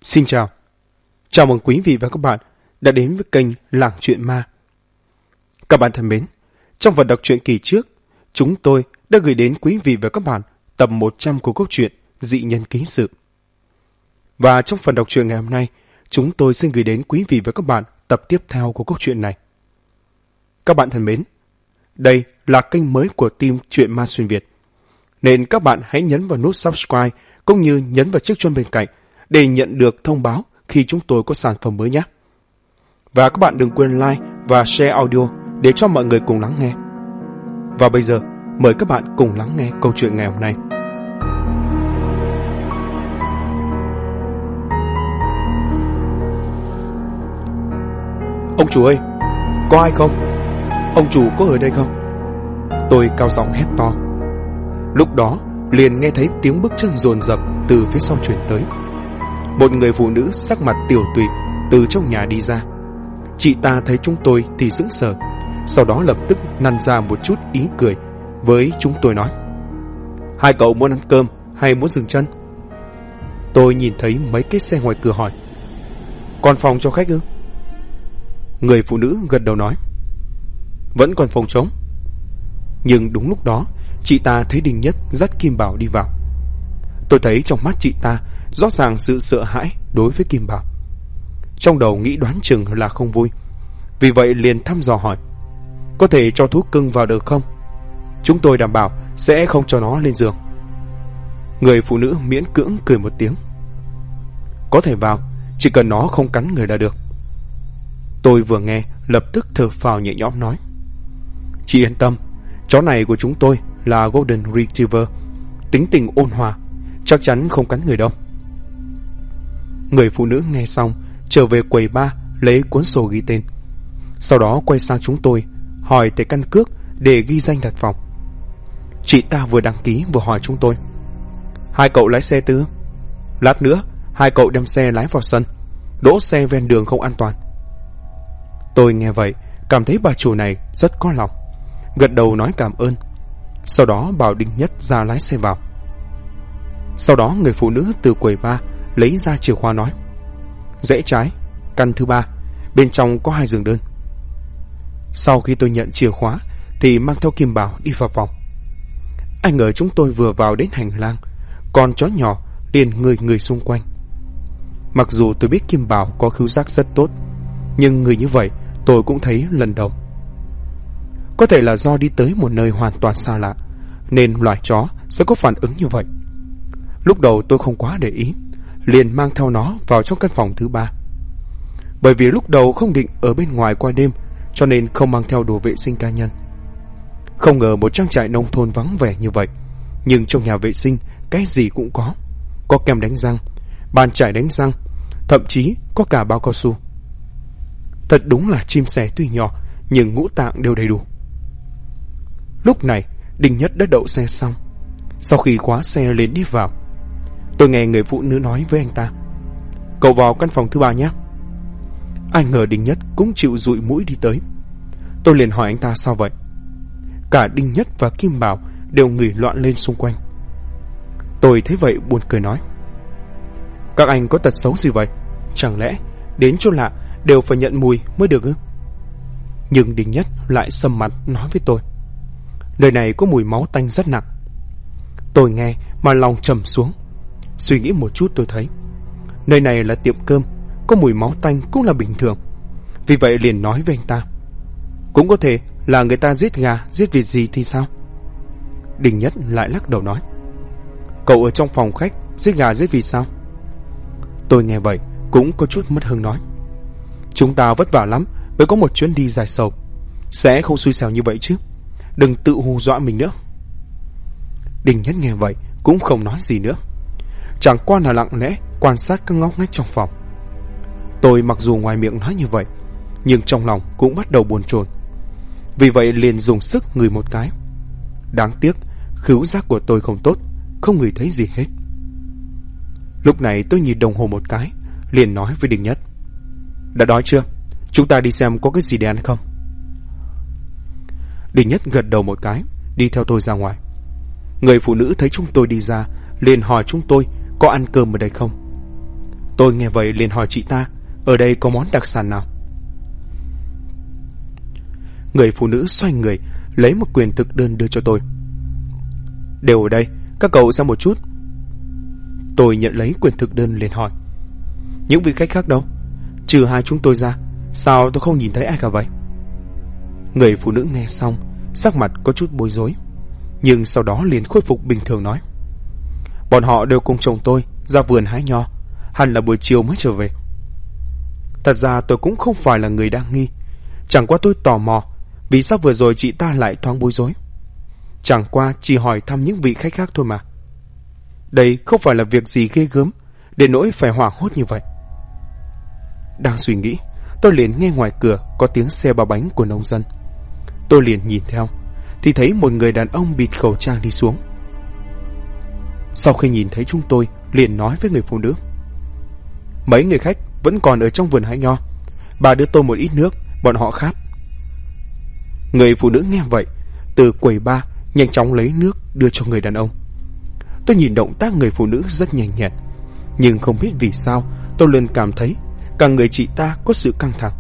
Xin chào. Chào mừng quý vị và các bạn đã đến với kênh Làng Chuyện Ma. Các bạn thân mến, trong phần đọc truyện kỳ trước, chúng tôi đã gửi đến quý vị và các bạn tập 100 của câu chuyện Dị Nhân Ký Sự. Và trong phần đọc truyện ngày hôm nay, chúng tôi xin gửi đến quý vị và các bạn tập tiếp theo của câu chuyện này. Các bạn thân mến, đây là kênh mới của team Chuyện Ma Xuyên Việt, nên các bạn hãy nhấn vào nút subscribe cũng như nhấn vào chiếc chuông bên cạnh để nhận được thông báo khi chúng tôi có sản phẩm mới nhé. Và các bạn đừng quên like và share audio để cho mọi người cùng lắng nghe. Và bây giờ, mời các bạn cùng lắng nghe câu chuyện ngày hôm nay. Ông chủ ơi, có ai không? Ông chủ có ở đây không? Tôi cao giọng hét to. Lúc đó, liền nghe thấy tiếng bước chân dồn dập từ phía sau truyền tới. Một người phụ nữ sắc mặt tiểu tụy từ trong nhà đi ra. Chị ta thấy chúng tôi thì sững sờ, sau đó lập tức nặn ra một chút ý cười với chúng tôi nói: Hai cậu muốn ăn cơm hay muốn dừng chân? Tôi nhìn thấy mấy cái xe ngoài cửa hỏi: Còn phòng cho khách ư? Người phụ nữ gật đầu nói: Vẫn còn phòng trống. Nhưng đúng lúc đó, chị ta thấy Đinh Nhất dắt Kim Bảo đi vào. Tôi thấy trong mắt chị ta rõ ràng sự sợ hãi đối với Kim Bảo. Trong đầu nghĩ đoán chừng là không vui, vì vậy liền thăm dò hỏi: Có thể cho thú cưng vào được không? Chúng tôi đảm bảo sẽ không cho nó lên giường. Người phụ nữ miễn cưỡng cười một tiếng: Có thể vào, chỉ cần nó không cắn người là được. Tôi vừa nghe lập tức thở phào nhẹ nhõm nói: Chị yên tâm, chó này của chúng tôi là Golden Retriever, tính tình ôn hòa, chắc chắn không cắn người đâu. Người phụ nữ nghe xong trở về quầy bar lấy cuốn sổ ghi tên, sau đó quay sang chúng tôi hỏi thẻ căn cước để ghi danh đặt phòng. Chị ta vừa đăng ký vừa hỏi chúng tôi: Hai cậu lái xe tư? Lát nữa hai cậu đem xe lái vào sân, đỗ xe ven đường không an toàn. Tôi nghe vậy cảm thấy bà chủ này rất có lòng, gật đầu nói cảm ơn, sau đó bảo Đinh Nhất ra lái xe vào. Sau đó người phụ nữ từ quầy bar lấy ra chìa khóa nói: Rẽ trái, căn thứ 3, bên trong có 2 giường đơn. Sau khi tôi nhận chìa khóa thì mang theo Kim Bảo đi vào phòng. Ai ngờ chúng tôi vừa vào đến hành lang, con chó nhỏ liền người xung quanh. Mặc dù tôi biết Kim Bảo có khứu giác rất tốt, nhưng người như vậy tôi cũng thấy lần đầu. Có thể là do đi tới một nơi hoàn toàn xa lạ nên loài chó sẽ có phản ứng như vậy. Lúc đầu tôi không quá để ý, liền mang theo nó vào trong căn phòng thứ 3. Bởi vì lúc đầu không định ở bên ngoài qua đêm, cho nên không mang theo đồ vệ sinh cá nhân. Không ngờ một trang trại nông thôn vắng vẻ như vậy, nhưng trong nhà vệ sinh cái gì cũng có kem đánh răng, bàn chải đánh răng, thậm chí có cả bao cao su. Thật đúng là chim sẻ tuy nhỏ nhưng ngũ tạng đều đầy đủ. Lúc này Đinh Nhất đã đậu xe xong. Sau khi khóa xe lên đi vào, tôi nghe người phụ nữ nói với anh ta: Cậu vào căn phòng thứ 3 nhé. Ai ngờ Đinh Nhất cũng chịu dụi mũi đi tới. Tôi liền hỏi anh ta sao vậy. Cả Đinh Nhất và Kim Bảo đều ngửi loạn lên xung quanh. Tôi thấy vậy buồn cười nói: Các anh có tật xấu gì vậy? Chẳng lẽ đến chỗ lạ đều phải nhận mùi mới được ư? Nhưng Đinh Nhất lại sầm mặt nói với tôi: Nơi này có mùi máu tanh rất nặng. Tôi nghe mà lòng trầm xuống. Suy nghĩ một chút tôi thấy nơi này là tiệm cơm, có mùi máu tanh cũng là bình thường. Vì vậy liền nói với anh ta: Cũng có thể là người ta giết gà, giết vịt gì thì sao? Đinh Nhất lại lắc đầu nói: Cậu ở trong phòng khách giết gà giết vịt sao? Tôi nghe vậy cũng có chút mất hứng nói: Chúng ta vất vả lắm mới có một chuyến đi dài sầu, sẽ không xui xẻo như vậy chứ. Đừng tự hù dọa mình nữa. Đinh Nhất nghe vậy cũng không nói gì nữa, chẳng qua là lặng lẽ quan sát các ngóc ngách trong phòng. Tôi mặc dù ngoài miệng nói như vậy, nhưng trong lòng cũng bắt đầu buồn chồn. Vì vậy liền dùng sức ngửi một cái. Đáng tiếc khứu giác của tôi không tốt, không ngửi thấy gì hết. Lúc này tôi nhìn đồng hồ một cái, liền nói với Đinh Nhất: Đã đói chưa? Chúng ta đi xem có cái gì để ăn không? Đinh Nhất gật đầu một cái, đi theo tôi ra ngoài. Người phụ nữ thấy chúng tôi đi ra liền hỏi chúng tôi có ăn cơm ở đây không. Tôi nghe vậy liền hỏi chị ta ở đây có món đặc sản nào. Người phụ nữ xoay người lấy một quyển thực đơn đưa cho tôi. Đều ở đây, các cậu xem một chút. Tôi nhận lấy quyển thực đơn liền hỏi, những vị khách khác đâu? Trừ hai chúng tôi ra, sao tôi không nhìn thấy ai cả vậy? Người phụ nữ nghe xong, sắc mặt có chút bối rối, nhưng sau đó liền khôi phục bình thường nói, bọn họ đều cùng chồng tôi ra vườn hái nho, hẳn là buổi chiều mới trở về. Thật ra tôi cũng không phải là người đa nghi, chẳng qua tôi tò mò vì sao vừa rồi chị ta lại thoáng bối rối. Chẳng qua chỉ hỏi thăm những vị khách khác thôi mà. Đây không phải là việc gì ghê gớm để nỗi phải hoảng hốt như vậy. Đang suy nghĩ, tôi liền nghe ngoài cửa có tiếng xe ba bánh của nông dân. Tôi liền nhìn theo thì thấy một người đàn ông bịt khẩu trang đi xuống. Sau khi nhìn thấy chúng tôi, liền nói với người phụ nữ, mấy người khách vẫn còn ở trong vườn hái nho, bà đưa tôi một ít nước, bọn họ khát. Người phụ nữ nghe vậy, từ quầy bar nhanh chóng lấy nước đưa cho người đàn ông. Tôi nhìn động tác người phụ nữ rất nhanh nhẹn, nhưng không biết vì sao tôi luôn cảm thấy cả người chị ta có sự căng thẳng.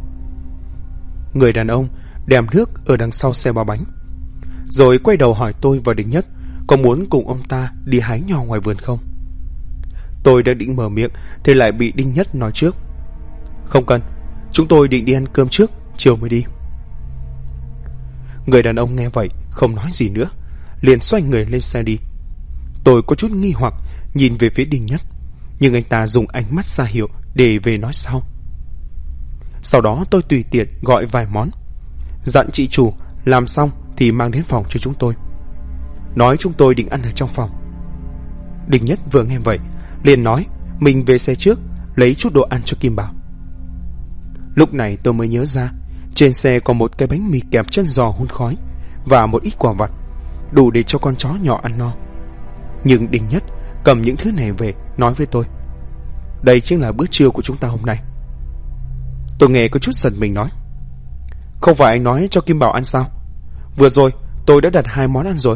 Người đàn ông đem nước ở đằng sau xe ba bánh, rồi quay đầu hỏi tôi và Đình Nhất có muốn cùng ông ta đi hái nho ngoài vườn không. Tôi đang định mở miệng thì lại bị Đinh Nhất nói trước, không cần, chúng tôi định đi ăn cơm trước, chiều mới đi. Người đàn ông nghe vậy không nói gì nữa, liền xoay người lên xe đi. Tôi có chút nghi hoặc nhìn về phía Đinh Nhất, nhưng anh ta dùng ánh mắt ra hiệu để về nói sau. Sau đó tôi tùy tiện gọi vài món, dặn chị chủ làm xong thì mang đến phòng cho chúng tôi, nói chúng tôi định ăn ở trong phòng. Đinh Nhất vừa nghe vậy liền nói mình về xe trước lấy chút đồ ăn cho Kim Bảo. Lúc này tôi mới nhớ ra trên xe có một cái bánh mì kẹp chân giò hun khói và một ít quả vặt, đủ để cho con chó nhỏ ăn no. Nhưng Đinh Nhất cầm những thứ này về nói với tôi, đây chính là bữa trưa của chúng ta hôm nay. Tôi nghe có chút giận mình nói, không phải anh nói cho Kim Bảo ăn sao? Vừa rồi tôi đã đặt 2 món ăn rồi.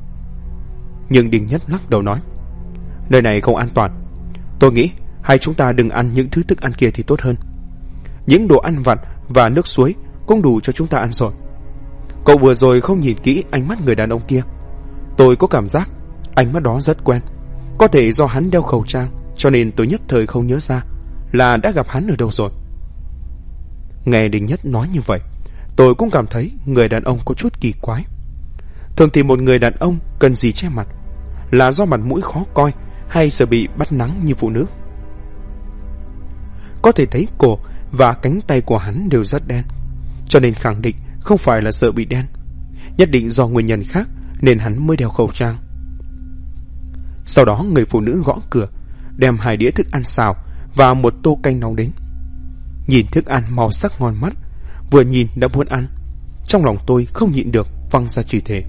Nhưng Đinh Nhất lắc đầu nói, nơi này không an toàn, tôi nghĩ hay chúng ta đừng ăn những thứ thức ăn kia thì tốt hơn. Những đồ ăn vặt và nước suối cũng đủ cho chúng ta ăn rồi. Cậu vừa rồi không nhìn kỹ ánh mắt người đàn ông kia, tôi có cảm giác ánh mắt đó rất quen. Có thể do hắn đeo khẩu trang, cho nên tôi nhất thời không nhớ ra là đã gặp hắn ở đâu rồi. Nghe Đinh Nhất nói như vậy, tôi cũng cảm thấy người đàn ông có chút kỳ quái. Thường thì một người đàn ông cần gì che mặt? Là do mặt mũi khó coi hay sợ bị bắt nắng như phụ nữ? Có thể thấy cổ và cánh tay của hắn đều rất đen, cho nên khẳng định không phải là sợ bị đen. Nhất định do nguyên nhân khác nên hắn mới đeo khẩu trang. Sau đó người phụ nữ gõ cửa, đem 2 đĩa thức ăn xào và một tô canh nóng đến. Nhìn thức ăn màu sắc ngon mắt, vừa nhìn đã muốn ăn. Trong lòng tôi không nhịn được văng ra chửi thề.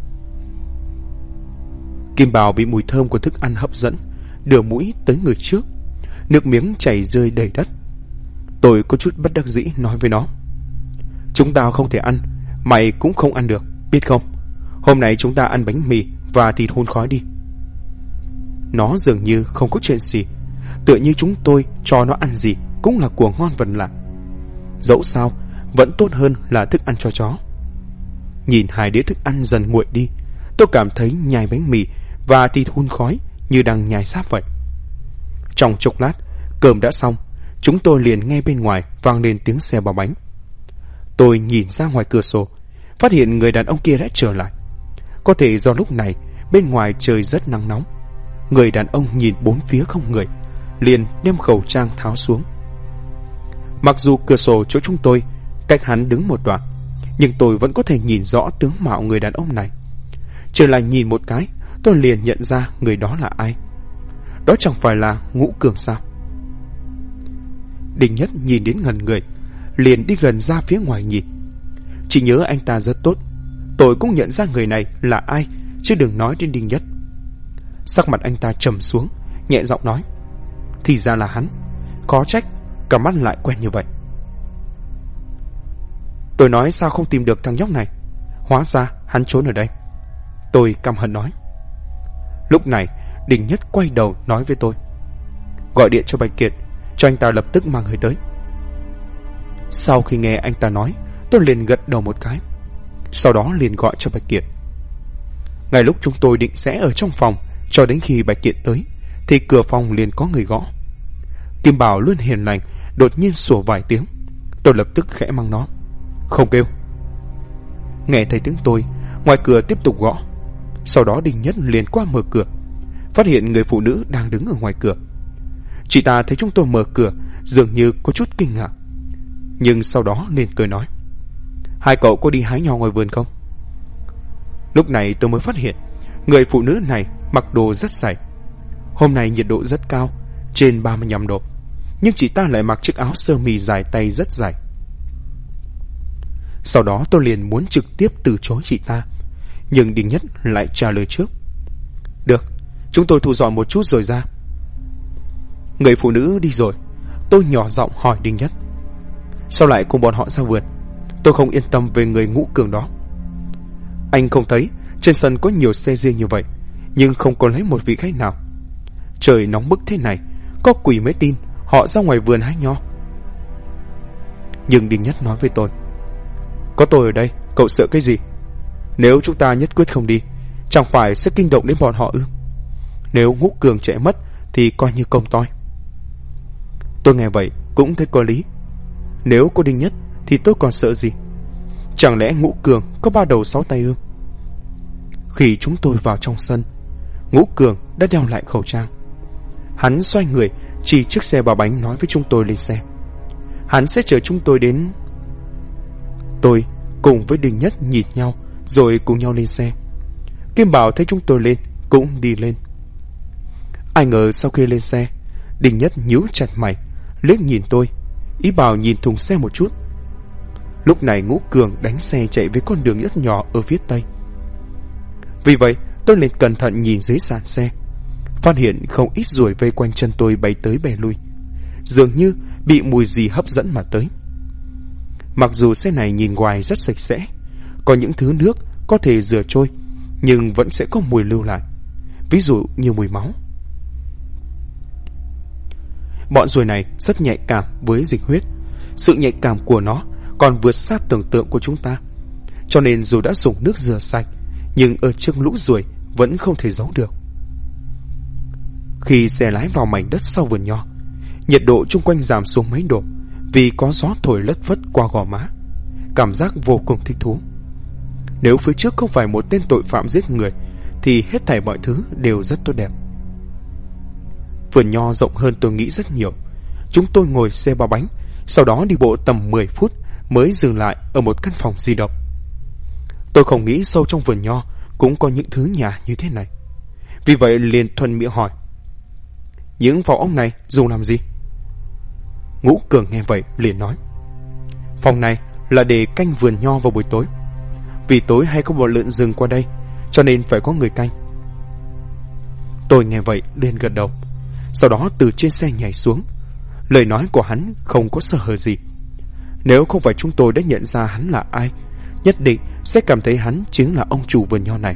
Kim Bảo bị mùi thơm của thức ăn hấp dẫn, đưa mũi tới người trước, nước miếng chảy rơi đầy đất. Tôi có chút bất đắc dĩ nói với nó, chúng ta không thể ăn, mày cũng không ăn được, biết không? Hôm nay chúng ta ăn bánh mì và thịt hun khói đi. Nó dường như không có chuyện gì, tựa như chúng tôi cho nó ăn gì cũng là của ngon vật lạ. Dẫu sao vẫn tốt hơn là thức ăn cho chó. Nhìn 2 đĩa thức ăn dần nguội đi, tôi cảm thấy nhai bánh mì và thịt hun khói như đang nhai sáp vậy. Trong chốc lát, cơm đã xong, chúng tôi liền nghe bên ngoài vang lên tiếng xe ba bánh. Tôi nhìn ra ngoài cửa sổ, phát hiện người đàn ông kia đã trở lại. Có thể do lúc này bên ngoài trời rất nắng nóng. Người đàn ông nhìn bốn phía không người, liền đem khẩu trang tháo xuống. Mặc dù cửa sổ chỗ chúng tôi cách hắn đứng một đoạn, nhưng tôi vẫn có thể nhìn rõ tướng mạo người đàn ông này. Chỉ là nhìn một cái, tôi liền nhận ra người đó là ai. Đó chẳng phải là Ngũ Cường sao? Đinh Nhất nhìn đến ngẩn người, liền đi gần ra phía ngoài nhìn. Chỉ nhớ anh ta rất tốt, tôi cũng nhận ra người này là ai, chứ đừng nói đến Đinh Nhất. Sắc mặt anh ta trầm xuống, nhẹ giọng nói, thì ra là hắn, khó trách cả mắt lại quen như vậy. Tôi nói sao không tìm được thằng nhóc này, hóa ra hắn trốn ở đây. Tôi căm hận nói. Lúc này Đinh Nhất quay đầu nói với tôi, gọi điện cho Bạch Kiệt, cho anh ta lập tức mang người tới. Sau khi nghe anh ta nói, tôi liền gật đầu một cái. Sau đó liền gọi cho Bạch Kiệt. Ngay lúc chúng tôi định sẽ ở trong phòng cho đến khi Bạch Kiệt tới, thì cửa phòng liền có người gõ. Kim Bảo luôn hiền lành đột nhiên sủa vài tiếng. Tôi lập tức khẽ mắng nó: "Không kêu." Nghe thấy tiếng tôi, ngoài cửa tiếp tục gõ. Sau đó Đinh Nhất liền qua mở cửa, phát hiện người phụ nữ đang đứng ở ngoài cửa. Chị ta thấy chúng tôi mở cửa dường như có chút kinh ngạc, nhưng sau đó liền cười nói: "Hai cậu có đi hái nho ngoài vườn không?" Lúc này tôi mới phát hiện người phụ nữ này mặc đồ rất dày. Hôm nay nhiệt độ rất cao, trên 35 độ, nhưng chị ta lại mặc chiếc áo sơ mi dài tay rất dài. Sau đó tôi liền muốn trực tiếp từ chối chị ta, nhưng Đinh Nhất lại trả lời trước: "Được, chúng tôi thu dọn một chút rồi ra." Người phụ nữ đi rồi, tôi nhỏ giọng hỏi Đinh Nhất: "Sao lại cùng bọn họ ra vườn? Tôi không yên tâm về người Ngũ Cường đó." "Anh không thấy trên sân có nhiều xe riêng như vậy, nhưng không có lấy một vị khách nào. Trời nóng bức thế này, có quỷ mới tin họ ra ngoài vườn hái nho." Nhưng Đinh Nhất nói với tôi: "Có tôi ở đây, cậu sợ cái gì? Nếu chúng ta nhất quyết không đi, chẳng phải sẽ kinh động đến bọn họ ư? Nếu Ngũ Cường chạy mất thì coi như công toi." Tôi nghe vậy cũng thấy có lý. Nếu có Đinh Nhất thì tôi còn sợ gì? Chẳng lẽ Ngũ Cường có 3 đầu 6 tay ư? Khi chúng tôi vào trong sân, Ngũ Cường đã đeo lại khẩu trang. Hắn xoay người chỉ chiếc xe 3 bánh nói với chúng tôi lên xe. Hắn sẽ chờ chúng tôi đến. Tôi cùng với Đinh Nhất nhìn nhau rồi cùng nhau lên xe. Kim Bảo thấy chúng tôi lên cũng đi lên. Ai ngờ sau khi lên xe, Đinh Nhất nhíu chặt mày, liếc nhìn tôi, ý bảo nhìn thùng xe một chút. Lúc này Ngũ Cường đánh xe chạy với con đường rất nhỏ ở phía tây. Vì vậy tôi liền cẩn thận nhìn dưới sàn xe, phát hiện không ít ruồi vây quanh chân tôi bay tới bay lui, dường như bị mùi gì hấp dẫn mà tới. Mặc dù xe này nhìn ngoài rất sạch sẽ, có những thứ nước có thể rửa trôi, nhưng vẫn sẽ có mùi lưu lại, ví dụ như mùi máu. Bọn ruồi này rất nhạy cảm với dịch huyết. Sự nhạy cảm của nó còn vượt xa tưởng tượng của chúng ta, cho nên dù đã dùng nước rửa sạch, nhưng ở trước lũ ruồi vẫn không thể giấu được. Khi xe lái vào mảnh đất sau vườn nho, nhiệt độ chung quanh giảm xuống mấy độ vì có gió thổi lất phất qua gò má, cảm giác vô cùng thích thú. Nếu phía trước không phải một tên tội phạm giết người thì hết thảy mọi thứ đều rất tốt đẹp. Vườn nho rộng hơn tôi nghĩ rất nhiều. Chúng tôi ngồi xe 3 bánh, sau đó đi bộ tầm 10 phút mới dừng lại ở một căn phòng di động. Tôi không nghĩ sâu trong vườn nho cũng có những thứ nhà như thế này, vì vậy liền thuận miệng hỏi: "Những phòng ốc này dùng làm gì?" Ngũ Cường nghe vậy liền nói: "Phòng này là để canh vườn nho vào buổi tối. Vì tối hay có bọn lợn rừng qua đây, cho nên phải có người canh." Tôi nghe vậy liền gật đầu, sau đó từ trên xe nhảy xuống. Lời nói của hắn không có sơ hở gì. Nếu không phải chúng tôi đã nhận ra hắn là ai, nhất định sẽ cảm thấy hắn chính là ông chủ vườn nho này.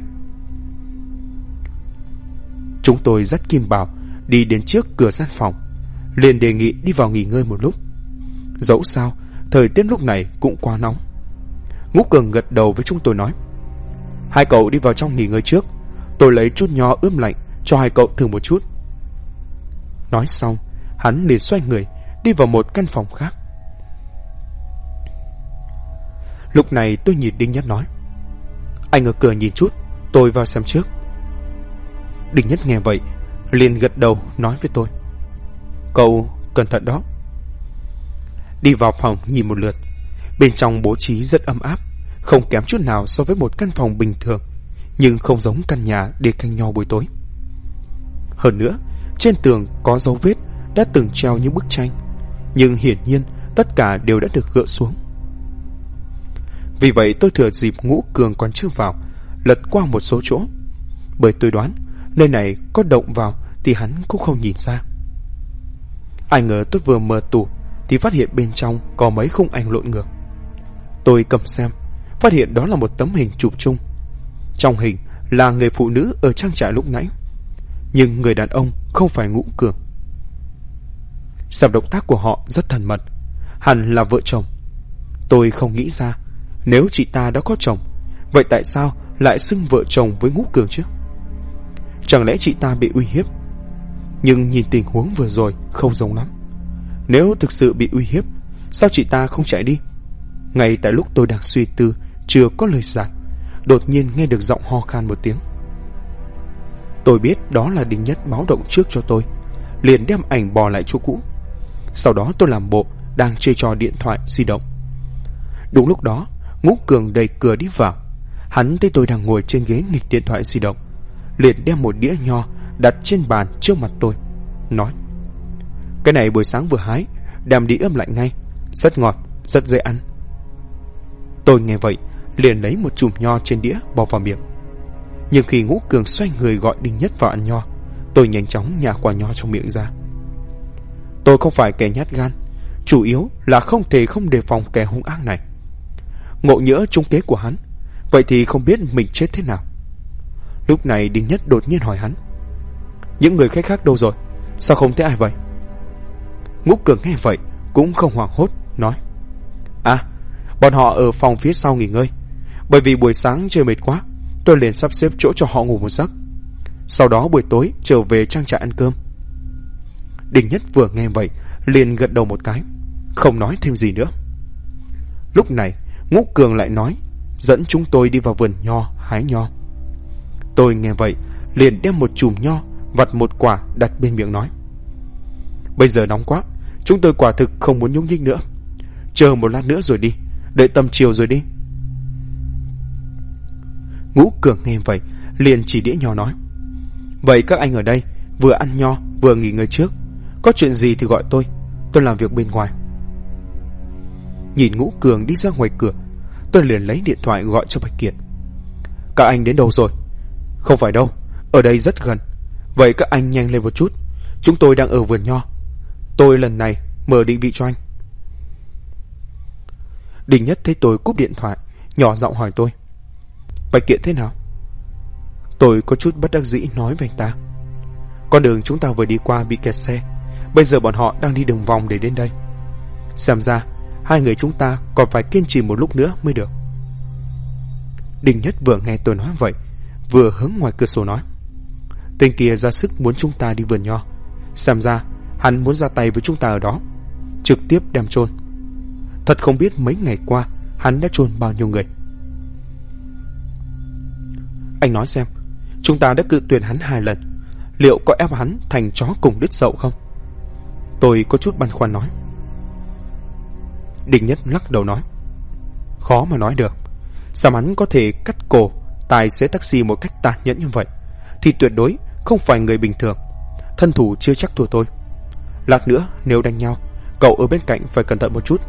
Chúng tôi dắt Kim Bảo đi đến trước cửa gian phòng, liền đề nghị đi vào nghỉ ngơi một lúc. Dẫu sao thời tiết lúc này cũng quá nóng. Ngũ Cường gật đầu với chúng tôi nói: "Hai cậu đi vào trong nghỉ ngơi trước, tôi lấy chút nho ướp lạnh cho hai cậu thử một chút." Nói xong, hắn liền xoay người đi vào một căn phòng khác. Lúc này tôi nhìn Đinh Nhất nói: "Anh ở cửa nhìn chút, tôi vào xem trước." Đinh Nhất nghe vậy liền gật đầu nói với tôi: "Cậu cẩn thận đó." Đi vào phòng nhìn một lượt. Bên trong bố trí rất ấm áp, không kém chút nào so với một căn phòng bình thường, nhưng không giống căn nhà để canh nho buổi tối. Hơn nữa, trên tường có dấu vết đã từng treo những bức tranh, nhưng hiển nhiên tất cả đều đã được gỡ xuống. Vì vậy tôi thừa dịp Ngũ Cường còn chưa vào, lật qua một số chỗ, bởi tôi đoán nơi này có động vào thì hắn cũng không nhìn ra. Ai ngờ tôi vừa mở tủ thì phát hiện bên trong có mấy khung ảnh lộn ngược. Tôi cầm xem, phát hiện đó là một tấm hình chụp chung. Trong hình là người phụ nữ ở trang trại lúc nãy, nhưng người đàn ông không phải Ngũ Cường. Xem động tác của họ rất thân mật, hẳn là vợ chồng. Tôi không nghĩ ra, nếu chị ta đã có chồng, vậy tại sao lại xưng vợ chồng với Ngũ Cường chứ? Chẳng lẽ chị ta bị uy hiếp? Nhưng nhìn tình huống vừa rồi không giống lắm. Nếu thực sự bị uy hiếp, sao chị ta không chạy đi? Ngay tại lúc tôi đang suy tư, chưa có lời giải, đột nhiên nghe được giọng ho khan một tiếng. Tôi biết đó là Đinh Nhất báo động trước cho tôi, liền đem ảnh bò lại chỗ cũ. Sau đó tôi làm bộ đang chơi trò điện thoại di động. Đúng lúc đó, Ngũ Cường đẩy cửa đi vào. Hắn thấy tôi đang ngồi trên ghế nghịch điện thoại di động, liền đem một đĩa nho đặt trên bàn trước mặt tôi, nói: "Cái này buổi sáng vừa hái, đem đi ướp lạnh ngay, rất ngọt, rất dễ ăn." Tôi nghe vậy, liền lấy một chùm nho trên đĩa bỏ vào miệng. Nhưng khi Ngũ Cường xoay người gọi Đinh Nhất vào ăn nho, tôi nhanh chóng nhả quả nho trong miệng ra. Tôi không phải kẻ nhát gan, chủ yếu là không thể không đề phòng kẻ hung ác này. Ngộ nhỡ trúng kế của hắn, vậy thì không biết mình chết thế nào. Lúc này Đinh Nhất đột nhiên hỏi hắn: "Những người khách khác đâu rồi? Sao không thấy ai vậy?" Ngũ Cường nghe vậy cũng không hoảng hốt, nói: "À, bọn họ ở phòng phía sau nghỉ ngơi. Bởi vì buổi sáng chơi mệt quá, tôi liền sắp xếp chỗ cho họ ngủ một giấc. Sau đó buổi tối trở về trang trại ăn cơm." Đinh Nhất vừa nghe vậy liền gật đầu một cái, không nói thêm gì nữa. Lúc này Ngũ Cường lại nói dẫn chúng tôi đi vào vườn nho hái nho. Tôi nghe vậy liền đem một chùm nho vặt một quả đặt bên miệng, nói: "Bây giờ nóng quá, chúng tôi quả thực không muốn nhúc nhích nữa. Chờ một lát nữa rồi đi, đợi tầm chiều rồi đi." Ngũ Cường nghe vậy liền chỉ đĩa nho nói: "Vậy các anh ở đây vừa ăn nho vừa nghỉ ngơi trước, có chuyện gì thì gọi tôi làm việc bên ngoài." Nhìn Ngũ Cường đi ra ngoài cửa, tôi liền lấy điện thoại gọi cho Bạch Kiệt: "Các anh đến đâu rồi?" "Không phải đâu, ở đây rất gần. Vậy các anh nhanh lên một chút, chúng tôi đang ở vườn nho. Tôi lần này mở định vị cho anh." Đinh Nhất thấy tôi cúp điện thoại, nhỏ giọng hỏi tôi: "Bạch Kiệt thế nào?" Tôi có chút bất đắc dĩ nói với anh ta: "Con đường chúng ta vừa đi qua bị kẹt xe, bây giờ bọn họ đang đi đường vòng để đến đây. Xem ra hai người chúng ta còn phải kiên trì một lúc nữa mới được." Đinh Nhất vừa nghe tôi nói vậy, vừa hướng ngoài cửa sổ nói: "Tên kia ra sức muốn chúng ta đi vườn nho, xem ra hắn muốn ra tay với chúng ta ở đó, trực tiếp đem chôn. Thật không biết mấy ngày qua hắn đã chôn bao nhiêu người." "Anh nói xem, chúng ta đã cự tuyệt hắn 2 lần, liệu có ép hắn thành chó cùng đứt sậu không?" Tôi có chút băn khoăn nói. Đinh Nhất lắc đầu nói: "Khó mà nói được. Sao hắn có thể cắt cổ tài xế taxi một cách tàn nhẫn như vậy, thì tuyệt đối không phải người bình thường. Thân thủ chưa chắc thua tôi. Lát nữa nếu đánh nhau, cậu ở bên cạnh phải cẩn thận một chút."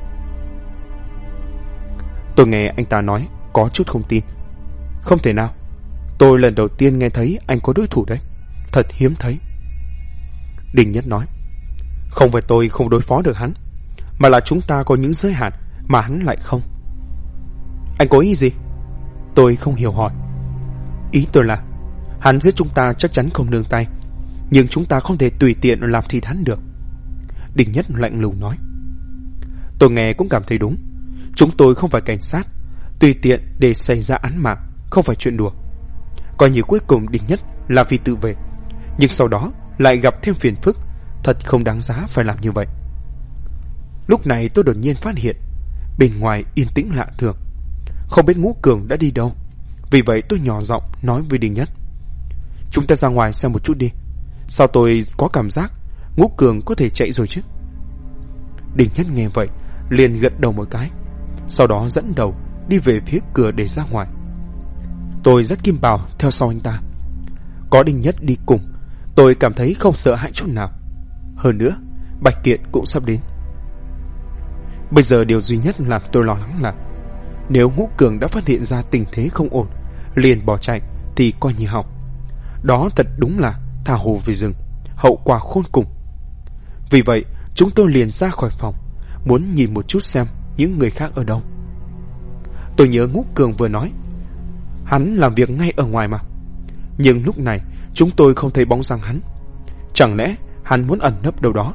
Tôi nghe anh ta nói có chút không tin. "Không thể nào, tôi lần đầu tiên nghe thấy anh có đối thủ đấy, thật hiếm thấy." Đinh Nhất nói: "Không phải tôi không đối phó được hắn, mà là chúng ta có những giới hạn mà hắn lại không." "Anh có ý gì?" Tôi không hiểu hỏi. "Ý tôi là hắn giết chúng ta chắc chắn không nương tay, nhưng chúng ta không thể tùy tiện làm thịt hắn được." Đinh Nhất lạnh lùng nói. Tôi nghe cũng cảm thấy đúng. Chúng tôi không phải cảnh sát, tùy tiện để xảy ra án mạng không phải chuyện đùa. Coi như cuối cùng Đinh Nhất là vì tự vệ, nhưng sau đó lại gặp thêm phiền phức, thật không đáng giá phải làm như vậy. Lúc này tôi đột nhiên phát hiện bên ngoài yên tĩnh lạ thường, không biết Ngũ Cường đã đi đâu. Vì vậy tôi nhỏ giọng nói với Đinh Nhất: "Chúng ta ra ngoài xem một chút đi. Sao tôi có cảm giác Ngũ Cường có thể chạy rồi chứ?" Đinh Nhất nghe vậy liền gật đầu một cái, sau đó dẫn đầu đi về phía cửa để ra ngoài. Tôi dắt Kim Bảo theo sau anh ta. Có Đinh Nhất đi cùng, tôi cảm thấy không sợ hãi chút nào. Hơn nữa Bạch Kiệt cũng sắp đến. Bây giờ điều duy nhất làm tôi lo lắng là nếu Ngũ Cường đã phát hiện ra tình thế không ổn, liền bỏ chạy thì coi như hỏng. Đó thật đúng là tha hồ về rừng, hậu quả khôn cùng. Vì vậy chúng tôi liền ra khỏi phòng, muốn nhìn một chút xem những người khác ở đâu. Tôi nhớ Ngũ Cường vừa nói hắn làm việc ngay ở ngoài mà, nhưng lúc này chúng tôi không thấy bóng dáng hắn. Chẳng lẽ hắn muốn ẩn nấp đâu đó,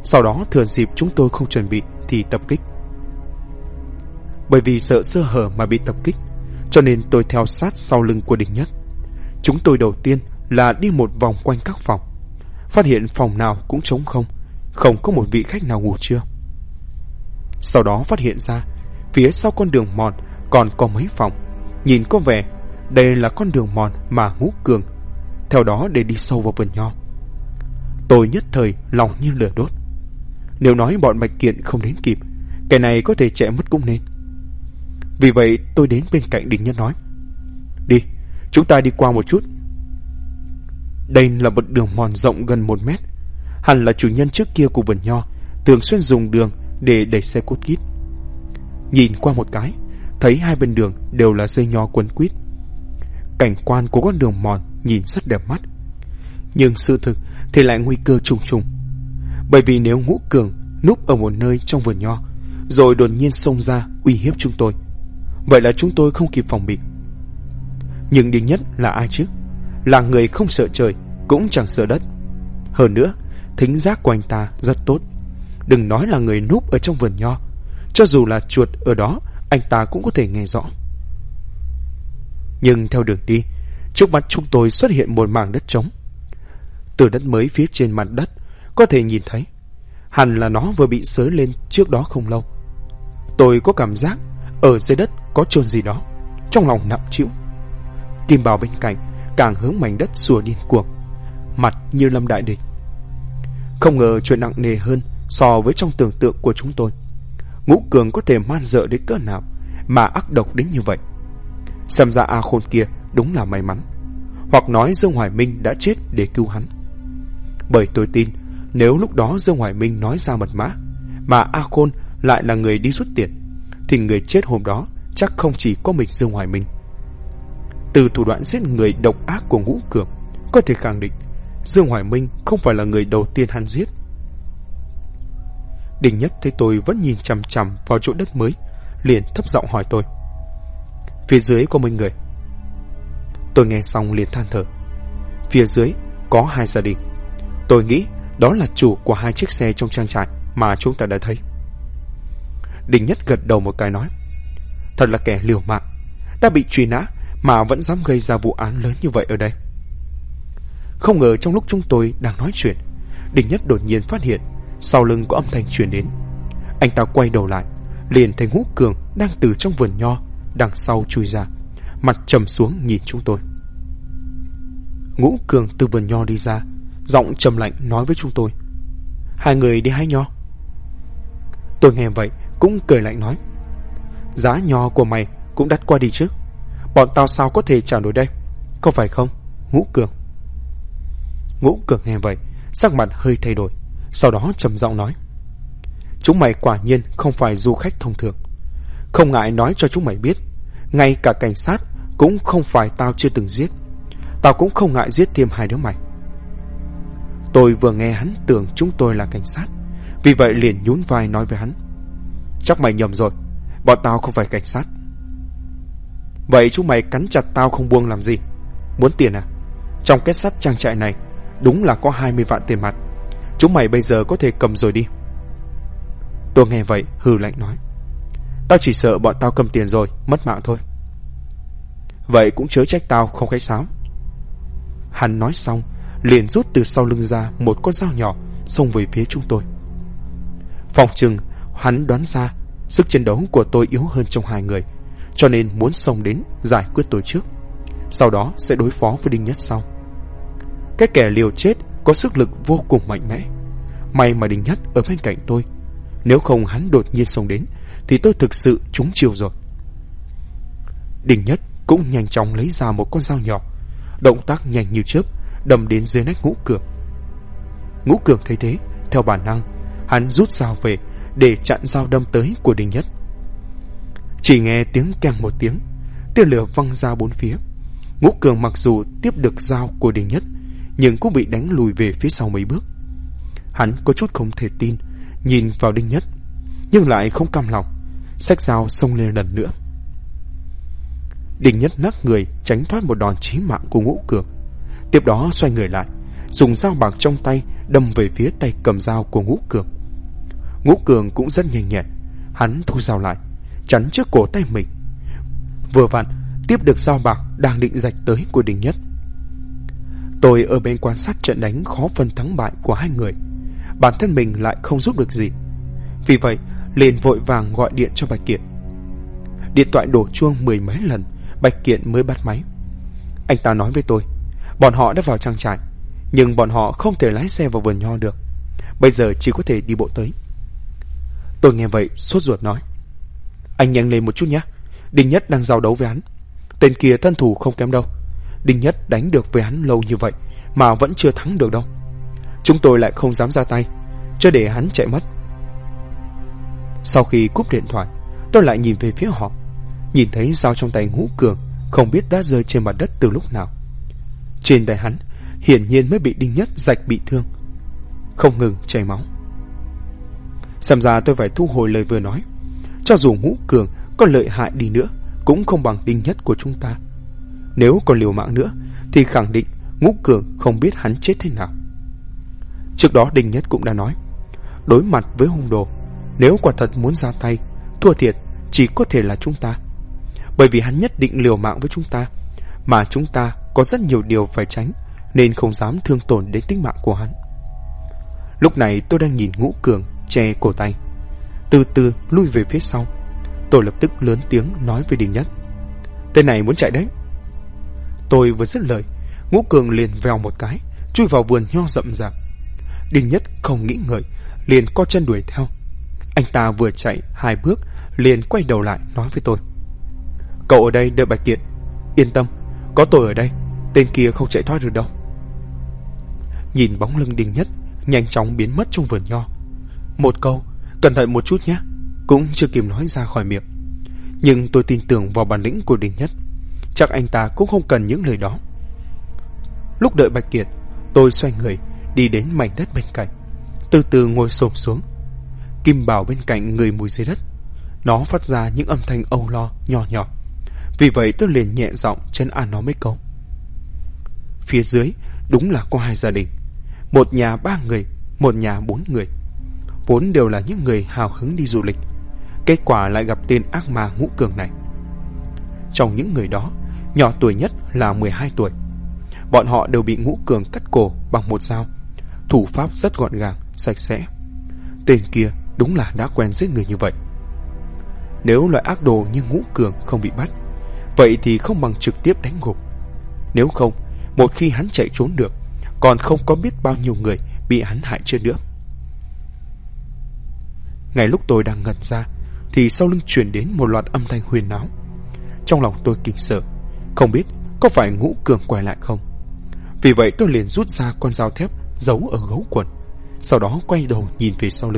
Sau đó thừa dịp chúng tôi không chuẩn bị thì tập kích. Bởi vì sợ sơ hở mà bị tập kích, cho nên tôi theo sát sau lưng của Đinh Nhất. Chúng tôi đầu tiên là đi một vòng quanh các phòng, phát hiện phòng nào cũng trống không, không có một vị khách nào ngủ trưa. Sau đó phát hiện ra phía sau con đường mòn còn có mấy phòng, nhìn có vẻ đây là con đường mòn mà Ngũ Cường theo đó để đi sâu vào vườn nho. Tôi nhất thời lòng như lửa đốt. Nếu nói bọn Bạch Kiện không đến kịp, cái này có thể chạy mất cũng nên. Vì vậy tôi đến bên cạnh Đinh Nhất nói: "Đi, chúng ta đi qua một chút." Đây là một đường mòn rộng gần 1 mét. Hẳn là chủ nhân trước kia của vườn nho thường xuyên dùng đường để đẩy xe cút kít. Nhìn qua một cái, thấy hai bên đường đều là dây nho quấn quít. Cảnh quan của con đường mòn nhìn rất đẹp mắt, nhưng sự thực thì lại nguy cơ trùng trùng. Bởi vì nếu Ngũ Cường núp ở một nơi trong vườn nho rồi đột nhiên xông ra uy hiếp chúng tôi, vậy là chúng tôi không kịp phòng bị. Nhưng Đinh Nhất là ai chứ? Là người không sợ trời cũng chẳng sợ đất. Hơn nữa, thính giác của anh ta rất tốt. Đừng nói là người núp ở trong vườn nho, cho dù là chuột ở đó, anh ta cũng có thể nghe rõ. Nhưng theo đường đi, trước mắt chúng tôi xuất hiện một mảng đất trống. Từ đất mới phía trên mặt đất có thể nhìn thấy, hẳn là nó vừa bị xới lên trước đó không lâu. Tôi có cảm giác ở dưới đất có chôn gì đó, trong lòng nặng trĩu. Kim Bảo bên cạnh càng hướng mảnh đất sủa điên cuồng, mặt như lâm đại địch. Không ngờ chuyện nặng nề hơn so với trong tưởng tượng của chúng tôi. Ngũ Cường có thể man dợ đến cỡ nào mà ác độc đến như vậy. Xem ra A Khôn kia đúng là may mắn, hoặc nói Dương Hoài Minh đã chết để cứu hắn. Bởi tôi tin nếu lúc đó Dương Hoài Minh nói ra mật mã mà A Khôn lại là người đi rút tiền, thì người chết hôm đó chắc không chỉ có mình Dương Hoài Minh. Từ thủ đoạn giết người độc ác của Ngũ Cường, có thể khẳng định Dương Hoài Minh không phải là người đầu tiên hắn giết. Đinh Nhất thấy tôi vẫn nhìn chằm chằm vào chỗ đất mới, liền thấp giọng hỏi tôi: "Phía dưới có mấy người?" Tôi nghe xong liền than thở. Phía dưới có 2 gia đình. Tôi nghĩ đó là chủ của 2 chiếc xe trong trang trại mà chúng ta đã thấy. Đinh Nhất gật đầu một cái nói: "Thật là kẻ liều mạng, đã bị truy nã mà vẫn dám gây ra vụ án lớn như vậy ở đây." Không ngờ trong lúc chúng tôi đang nói chuyện, Đinh Nhất đột nhiên phát hiện sau lưng có âm thanh truyền đến. Anh ta quay đầu lại, liền thấy Ngũ Cường đang từ trong vườn nho đằng sau chui ra, mặt trầm xuống nhìn chúng tôi. Ngũ Cường từ vườn nho đi ra, giọng trầm lạnh nói với chúng tôi: "Hai người đi hái nho." Tôi nghe vậy cũng cười lạnh nói: "Giá nho của mày cũng đắt quá đi chứ, bọn tao sao có thể trả nổi đây, có phải không, Ngũ Cường?" Ngũ Cường nghe vậy, sắc mặt hơi thay đổi, sau đó trầm giọng nói: "Chúng mày quả nhiên không phải du khách thông thường. Không ngại nói cho chúng mày biết, ngay cả cảnh sát cũng không phải tao chưa từng giết. Tao cũng không ngại giết thêm 2 đứa mày." Tôi vừa nghe hắn tưởng chúng tôi là cảnh sát, vì vậy liền nhún vai nói với hắn: "Chắc mày nhầm rồi, bọn tao không phải cảnh sát." "Vậy chúng mày cắn chặt tao không buông làm gì? Muốn tiền à? Trong kết sắt trang trại này đúng là có 20 vạn tiền mặt. Chúng mày bây giờ có thể cầm rồi đi." Tôi nghe vậy hừ lạnh nói: "Tao chỉ sợ bọn tao cầm tiền rồi mất mạng thôi." "Vậy cũng chớ trách tao không khách sáo." Hắn nói xong liền rút từ sau lưng ra một con dao nhỏ, xông về phía chúng tôi. Phòng chừng hắn đoán ra sức chiến đấu của tôi yếu hơn trong 2 người, cho nên muốn xông đến giải quyết tôi trước, sau đó sẽ đối phó với Đinh Nhất sau. Cái kẻ liều chết có sức lực vô cùng mạnh mẽ. May mà Đinh Nhất ở bên cạnh tôi, nếu không hắn đột nhiên xông đến thì tôi thực sự trúng chiêu rồi. Đinh Nhất cũng nhanh chóng lấy ra một con dao nhỏ, động tác nhanh như chớp đâm đến dưới nách Ngũ Cường. Ngũ Cường thấy thế, theo bản năng hắn rút dao về để chặn dao đâm tới của Đinh Nhất. Chỉ nghe tiếng keng một tiếng, tia lửa văng ra 4 phía. Ngũ Cường mặc dù tiếp được dao của Đinh Nhất, nhưng cũng bị đánh lùi về phía sau mấy bước. Hắn có chút không thể tin, nhìn vào Đinh Nhất, nhưng lại không cam lòng, xách dao xông lên lần nữa. Đinh Nhất nắc người tránh thoát một đòn chí mạng của Ngũ Cường, tiếp đó xoay người lại, dùng dao bạc trong tay đâm về phía tay cầm dao của Ngũ Cường. Ngũ Cường cũng rất nhanh nhẹn. Hắn thu dao lại, chắn trước cổ tay mình. Vừa vặn tiếp được dao bạc đang định rạch tới của Đình Nhất. Tôi ở bên quan sát trận đánh khó phân thắng bại của hai người. Bản thân mình lại không giúp được gì. Vì vậy liền vội vàng gọi điện cho Bạch Kiện. Điện thoại đổ chuông 10 mấy lần, Bạch Kiện mới bắt máy. Anh ta nói với tôi, bọn họ đã vào trang trại, nhưng bọn họ không thể lái xe vào vườn nho được. Bây giờ chỉ có thể đi bộ tới. Tôi nghe vậy sốt ruột nói, anh nhanh lên một chút nhé. Đinh Nhất đang giao đấu với hắn. Tên kia thân thủ không kém đâu. Đinh Nhất đánh được với hắn lâu như vậy mà vẫn chưa thắng được đâu. Chúng tôi lại không dám ra tay, cho để hắn chạy mất. Sau khi cúp điện thoại, tôi lại nhìn về phía họ. Nhìn thấy dao trong tay Ngũ Cường không biết đã rơi trên mặt đất từ lúc nào. Trên tay hắn hiển nhiên mới bị Đinh Nhất rạch bị thương, không ngừng chảy máu. Xem ra tôi phải thu hồi lời vừa nói. Cho dù Ngũ Cường có lợi hại đi nữa cũng không bằng Đinh Nhất của chúng ta. Nếu còn liều mạng nữa thì khẳng định Ngũ Cường không biết hắn chết thế nào. Trước đó Đinh Nhất cũng đã nói, đối mặt với hung đồ, nếu quả thật muốn ra tay, thua thiệt chỉ có thể là chúng ta. Bởi vì hắn nhất định liều mạng với chúng ta, mà chúng ta có rất nhiều điều phải tránh, nên không dám thương tổn đến tính mạng của hắn. Lúc này tôi đang nhìn Ngũ Cường che cổ tay, từ từ lui về phía sau. Tôi lập tức lớn tiếng nói với Đinh Nhất, tên này muốn chạy đấy. Tôi vừa dứt lời, Ngũ Cường liền vèo một cái chui vào vườn nho rậm rạp. Đinh Nhất không nghĩ ngợi liền co chân đuổi theo. Anh ta vừa chạy 2 bước liền quay đầu lại nói với tôi, cậu ở đây đợi Bạch Kiện. Yên tâm, có tôi ở đây, tên kia không chạy thoát được đâu. Nhìn bóng lưng Đinh Nhất nhanh chóng biến mất trong vườn nho, một câu cẩn thận một chút nhé cũng chưa kịp nói ra khỏi miệng. Nhưng tôi tin tưởng vào bản lĩnh của Đinh Nhất, chắc anh ta cũng không cần những lời đó. Lúc đợi Bạch Kiệt, tôi xoay người đi đến mảnh đất bên cạnh, từ từ ngồi xổm xuống. Kim Bảo bên cạnh người mùi dưới đất, nó phát ra những âm thanh âu lo nhỏ nhỏ. Vì vậy tôi liền nhẹ giọng trấn an nó mấy câu. Phía dưới đúng là có 2 gia đình, một nhà 3 người, một nhà 4 người, vốn đều là những người hào hứng đi du lịch. Kết quả lại gặp tên ác ma Ngũ Cường này. Trong những người đó, nhỏ tuổi nhất là 12 tuổi. Bọn họ đều bị Ngũ Cường cắt cổ bằng một dao, thủ pháp rất gọn gàng, sạch sẽ. Tên kia đúng là đã quen giết người như vậy. Nếu loại ác đồ như Ngũ Cường không bị bắt, vậy thì không bằng trực tiếp đánh gục. Nếu không, một khi hắn chạy trốn được, còn không có biết bao nhiêu người bị hắn hại chết nữa. Ngay lúc tôi đang ngẩn ra, thì sau lưng truyền đến một loạt âm thanh huyền náo. Trong lòng tôi kinh sợ, không biết có phải Ngũ Cường quay lại không. Vì vậy tôi liền rút ra con dao thép giấu ở gấu quần, sau đó quay đầu nhìn về sau lưng.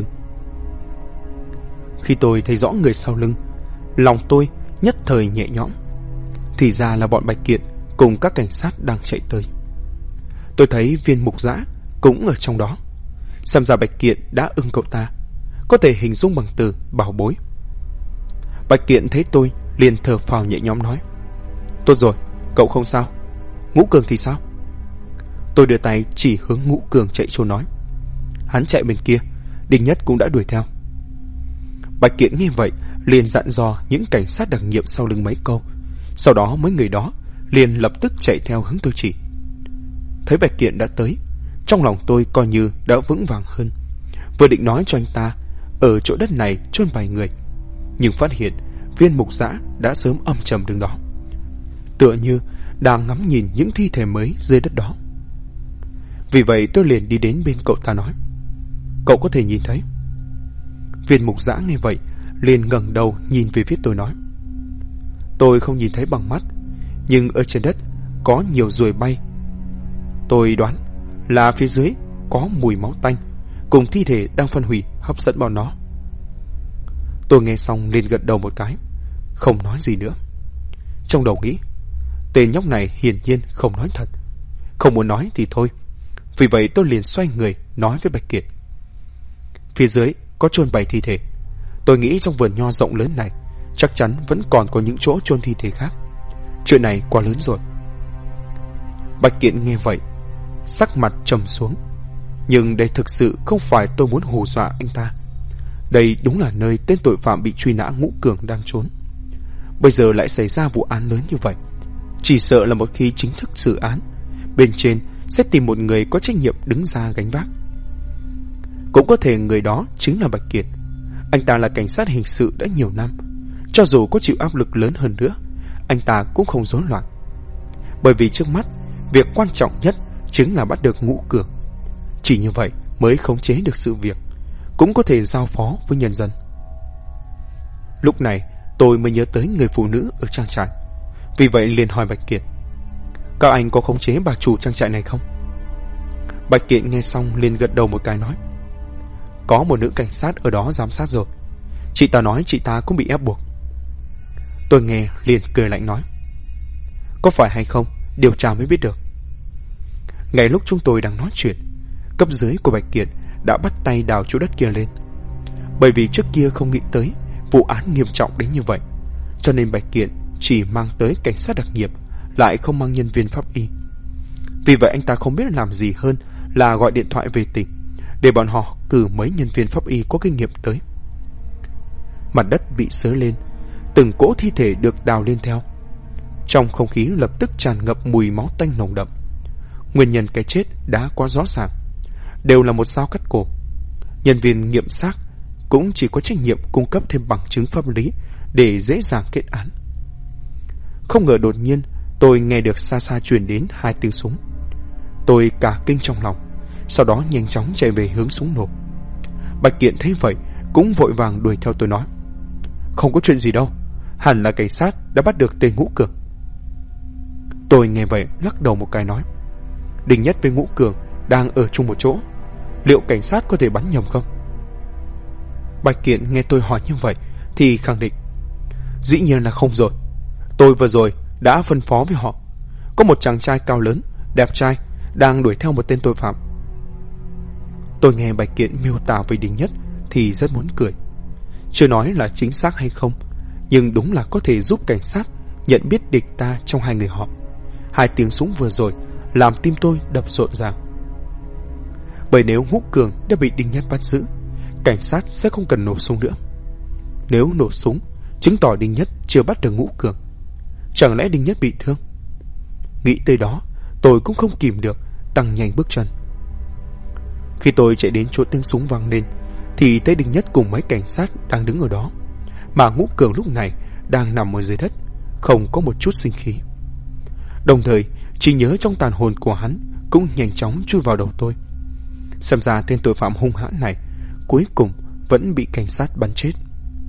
Khi tôi thấy rõ người sau lưng, lòng tôi nhất thời nhẹ nhõm. Thì ra là bọn Bạch Kiện cùng các cảnh sát đang chạy tới. Tôi thấy Viên Mục Dã cũng ở trong đó. Xem ra Bạch Kiện đã ưng cậu ta, có thể hình dung bằng từ bảo bối. Bạch Kiện thấy tôi liền thở phào nhẹ nhõm nói, tốt rồi, cậu không sao. Ngũ Cường thì sao? Tôi đưa tay chỉ hướng Ngũ Cường chạy trốn nói, hắn chạy bên kia, Đinh Nhất cũng đã đuổi theo. Bạch Kiện nghe vậy liền dặn dò những cảnh sát đặc nhiệm sau lưng mấy câu. Sau đó mấy người đó liền lập tức chạy theo hướng tôi chỉ. Thấy Bạch Kiện đã tới, trong lòng tôi coi như đã vững vàng hơn. Vừa định nói cho anh ta ở chỗ đất này chôn vài người, nhưng phát hiện Viên Mục Dã đã sớm âm trầm đứng đó, tựa như đang ngắm nhìn những thi thể mới dưới đất đó. Vì vậy tôi liền đi đến bên cậu ta nói, cậu có thể nhìn thấy? Viên Mục Dã nghe vậy liền ngẩng đầu nhìn về phía tôi nói, tôi không nhìn thấy bằng mắt, nhưng ở trên đất có nhiều ruồi bay. Tôi đoán là phía dưới có mùi máu tanh cùng thi thể đang phân hủy hấp dẫn bọn nó. Tôi nghe xong liền gật đầu một cái, không nói gì nữa. Trong đầu nghĩ, tên nhóc này hiển nhiên không nói thật, không muốn nói thì thôi. Vì vậy tôi liền xoay người nói với Bạch Kiệt, phía dưới có chôn 7 thi thể. Tôi nghĩ trong vườn nho rộng lớn này chắc chắn vẫn còn có những chỗ chôn thi thể khác. Chuyện này quá lớn rồi. Bạch Kiện nghe vậy, sắc mặt trầm xuống. Nhưng đây thực sự không phải tôi muốn hù dọa anh ta. Đây đúng là nơi tên tội phạm bị truy nã Ngũ Cường đang trốn. Bây giờ lại xảy ra vụ án lớn như vậy. Chỉ sợ là một khi chính thức xử án, bên trên sẽ tìm một người có trách nhiệm đứng ra gánh vác. Cũng có thể người đó chính là Bạch Kiệt. Anh ta là cảnh sát hình sự đã nhiều năm. Cho dù có chịu áp lực lớn hơn nữa, anh ta cũng không rối loạn. Bởi vì trước mắt, việc quan trọng nhất chính là bắt được Ngũ Cường. Chỉ như vậy mới khống chế được sự việc, cũng có thể giao phó với nhân dân. Lúc này tôi mới nhớ tới người phụ nữ ở trang trại. Vì vậy liền hỏi Bạch Kiệt: các anh có khống chế bà chủ trang trại này không? Bạch Kiệt nghe xong liền gật đầu một cái nói: có một nữ cảnh sát ở đó giám sát rồi. Chị ta nói chị ta cũng bị ép buộc. Tôi nghe liền cười lạnh nói: có phải hay không, điều tra mới biết được. Ngay lúc chúng tôi đang nói chuyện, cấp dưới của Bạch Kiệt đã bắt tay đào chỗ đất kia lên. Bởi vì trước kia không nghĩ tới vụ án nghiêm trọng đến như vậy, cho nên Bạch Kiệt chỉ mang tới cảnh sát đặc nhiệm, lại không mang nhân viên pháp y. Vì vậy anh ta không biết làm gì hơn là gọi điện thoại về tỉnh để bọn họ cử mấy nhân viên pháp y có kinh nghiệm tới. Mặt đất bị xới lên, từng cỗ thi thể được đào lên theo. Trong không khí lập tức tràn ngập mùi máu tanh nồng đậm. Nguyên nhân cái chết đã quá rõ ràng, đều là một dao cắt cổ. Nhân viên nghiệm xác cũng chỉ có trách nhiệm cung cấp thêm bằng chứng pháp lý để dễ dàng kết án. Không ngờ đột nhiên tôi nghe được xa xa truyền đến 2 tiếng súng. Tôi cả kinh trong lòng, sau đó nhanh chóng chạy về hướng súng nổ. Bạch Kiện thấy vậy cũng vội vàng đuổi theo tôi nói: không có chuyện gì đâu, hẳn là cảnh sát đã bắt được tên Ngũ Cường. Tôi nghe vậy lắc đầu một cái nói: Đinh Nhất với Ngũ Cường đang ở chung một chỗ, liệu cảnh sát có thể bắn nhầm không? Bạch Kiện nghe tôi hỏi như vậy thì khẳng định: dĩ nhiên là không rồi. Tôi vừa rồi đã phân phó với họ, có một chàng trai cao lớn, đẹp trai đang đuổi theo một tên tội phạm. Tôi nghe Bạch Kiện miêu tả về Đinh Nhất thì rất muốn cười. Chưa nói là chính xác hay không, nhưng đúng là có thể giúp cảnh sát nhận biết địch ta trong 2 người họ. 2 tiếng súng vừa rồi làm tim tôi đập rộn ràng. Bởi nếu Ngũ Cường đã bị Đinh Nhất bắt giữ, cảnh sát sẽ không cần nổ súng nữa. Nếu nổ súng, chứng tỏ Đinh Nhất chưa bắt được Ngũ Cường. Chẳng lẽ Đinh Nhất bị thương? Nghĩ tới đó, tôi cũng không kìm được tăng nhanh bước chân. Khi tôi chạy đến chỗ tiếng súng vang lên thì thấy Đinh Nhất cùng mấy cảnh sát đang đứng ở đó, mà Ngũ Cường lúc này đang nằm ở dưới đất, không có một chút sinh khí. Đồng thời, trí nhớ trong tàn hồn của hắn cũng nhanh chóng chui vào đầu tôi. Xem ra tên tội phạm hung hãn này cuối cùng vẫn bị cảnh sát bắn chết.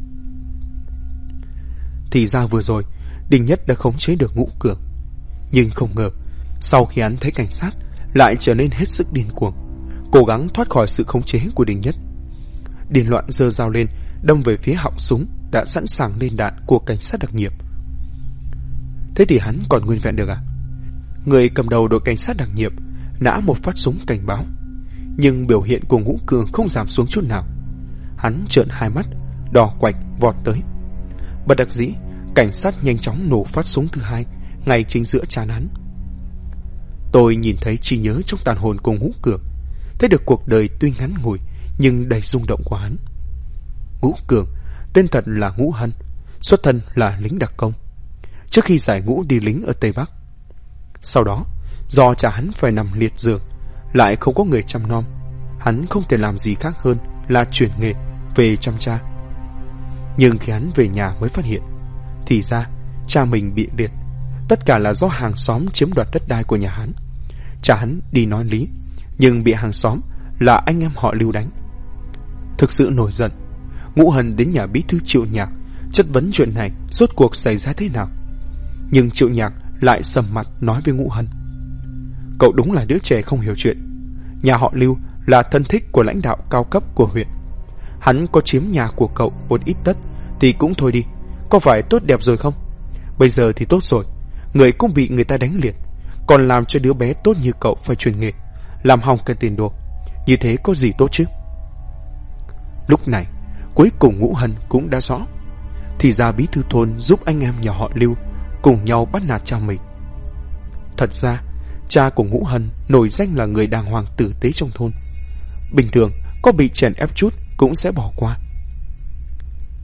Thì ra vừa rồi Đinh Nhất đã khống chế được Ngũ Cường, nhưng không ngờ sau khi hắn thấy cảnh sát lại trở nên hết sức điên cuồng, cố gắng thoát khỏi sự khống chế của Đinh Nhất. Điên loạn giơ dao lên đâm về phía họng súng đã sẵn sàng lên đạn của cảnh sát đặc nhiệm. Thế thì hắn còn nguyên vẹn được à? Người cầm đầu đội cảnh sát đặc nhiệm nã một phát súng cảnh báo, nhưng biểu hiện của Ngũ Cường không giảm xuống chút nào. Hắn trợn 2 mắt đỏ quạch vọt tới. Bất đắc dĩ, cảnh sát nhanh chóng nổ phát súng thứ 2 ngay chính giữa trán hắn. Tôi nhìn thấy trí nhớ trong tàn hồn của Ngũ Cường, thấy được cuộc đời tuy ngắn ngủi nhưng đầy rung động của hắn. Ngũ Cường tên thật là Ngũ Hân, xuất thân là lính đặc công. Trước khi giải ngũ đi lính ở Tây Bắc, sau đó do cha hắn phải nằm liệt giường, lại không có người chăm nom, hắn không thể làm gì khác hơn là chuyển nghề về chăm cha. Nhưng khi hắn về nhà mới phát hiện, thì ra cha mình bị liệt, tất cả là do hàng xóm chiếm đoạt đất đai của nhà hắn. Cha hắn đi nói lý, nhưng bị hàng xóm là anh em họ Lưu đánh. Thực sự nổi giận, Ngũ Hân đến nhà bí thư Triệu Nhạc chất vấn chuyện này rốt cuộc xảy ra thế nào. Nhưng Triệu Nhạc lại sầm mặt nói với Ngũ Hân: cậu đúng là đứa trẻ không hiểu chuyện. Nhà họ Lưu là thân thích của lãnh đạo cao cấp của huyện. Hắn có chiếm nhà của cậu một ít đất thì cũng thôi đi, có phải tốt đẹp rồi không? Bây giờ thì tốt rồi, người cũng bị người ta đánh liệt, còn làm cho đứa bé tốt như cậu phải chuyển nghề, làm hỏng cái tiền đồ, như thế có gì tốt chứ? Lúc này cuối cùng Ngũ Hân cũng đã rõ, thì ra bí thư thôn giúp anh em nhà họ Lưu cùng nhau bắt nạt cha mình. Thật ra cha của Ngũ Hân nổi danh là người đàng hoàng tử tế trong thôn, bình thường có bị chèn ép chút cũng sẽ bỏ qua,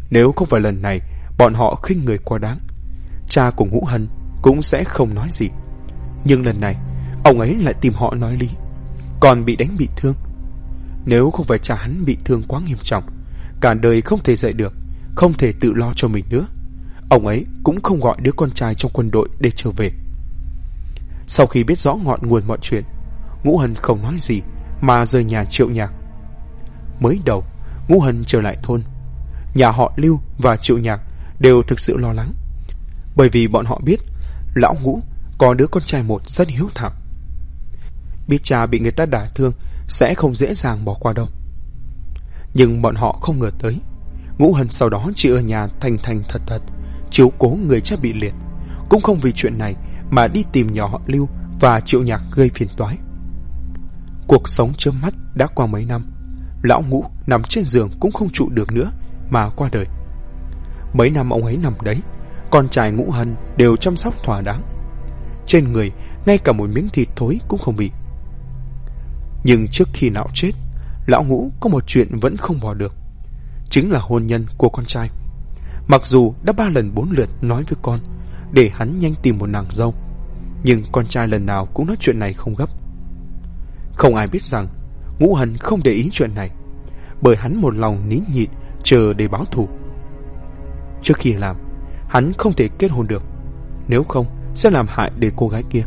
Nếu không phải lần này bọn họ khinh người quá đáng, cha của Ngũ Hân cũng sẽ không nói gì. Nhưng lần này ông ấy lại tìm họ nói lý, còn bị đánh bị thương. Nếu không phải cha hắn bị thương quá nghiêm trọng, cả đời không thể dậy được, không thể tự lo cho mình nữa, ông ấy cũng không gọi đứa con trai trong quân đội để trở về. Sau khi biết rõ ngọn nguồn mọi chuyện, Ngũ Hân không nói gì mà rời nhà Triệu Nhạc. Mới đầu Ngũ Hân trở lại thôn, nhà họ Lưu và Triệu Nhạc đều thực sự lo lắng, bởi vì bọn họ biết lão Ngũ có đứa con trai một rất hiếu thảo. Biết cha bị người ta đả thương sẽ không dễ dàng bỏ qua đâu. Nhưng bọn họ không ngờ tới, Ngũ Hân sau đó chỉ ở nhà thành thành thật thật chiếu cố người cha bị liệt, cũng không vì chuyện này mà đi tìm nhà họ Lưu và Triệu Nhạc gây phiền toái. Cuộc sống chớp mắt đã qua mấy năm, lão Ngũ nằm trên giường cũng không trụ được nữa mà qua đời. Mấy năm ông ấy nằm đấy, con trai Ngũ Hân đều chăm sóc thỏa đáng, trên người ngay cả một miếng thịt thối cũng không bị. Nhưng trước khi lão chết, lão Ngũ có một chuyện vẫn không bỏ được, chính là hôn nhân của con trai. Mặc dù đã 3 lần 4 lượt nói với con để hắn nhanh tìm một nàng dâu, nhưng con trai lần nào cũng nói chuyện này không gấp. Không ai biết rằng Ngũ Hân không để ý chuyện này, bởi hắn một lòng nín nhịn chờ để báo thù. Trước khi làm, hắn không thể kết hôn được, nếu không sẽ làm hại để cô gái kia.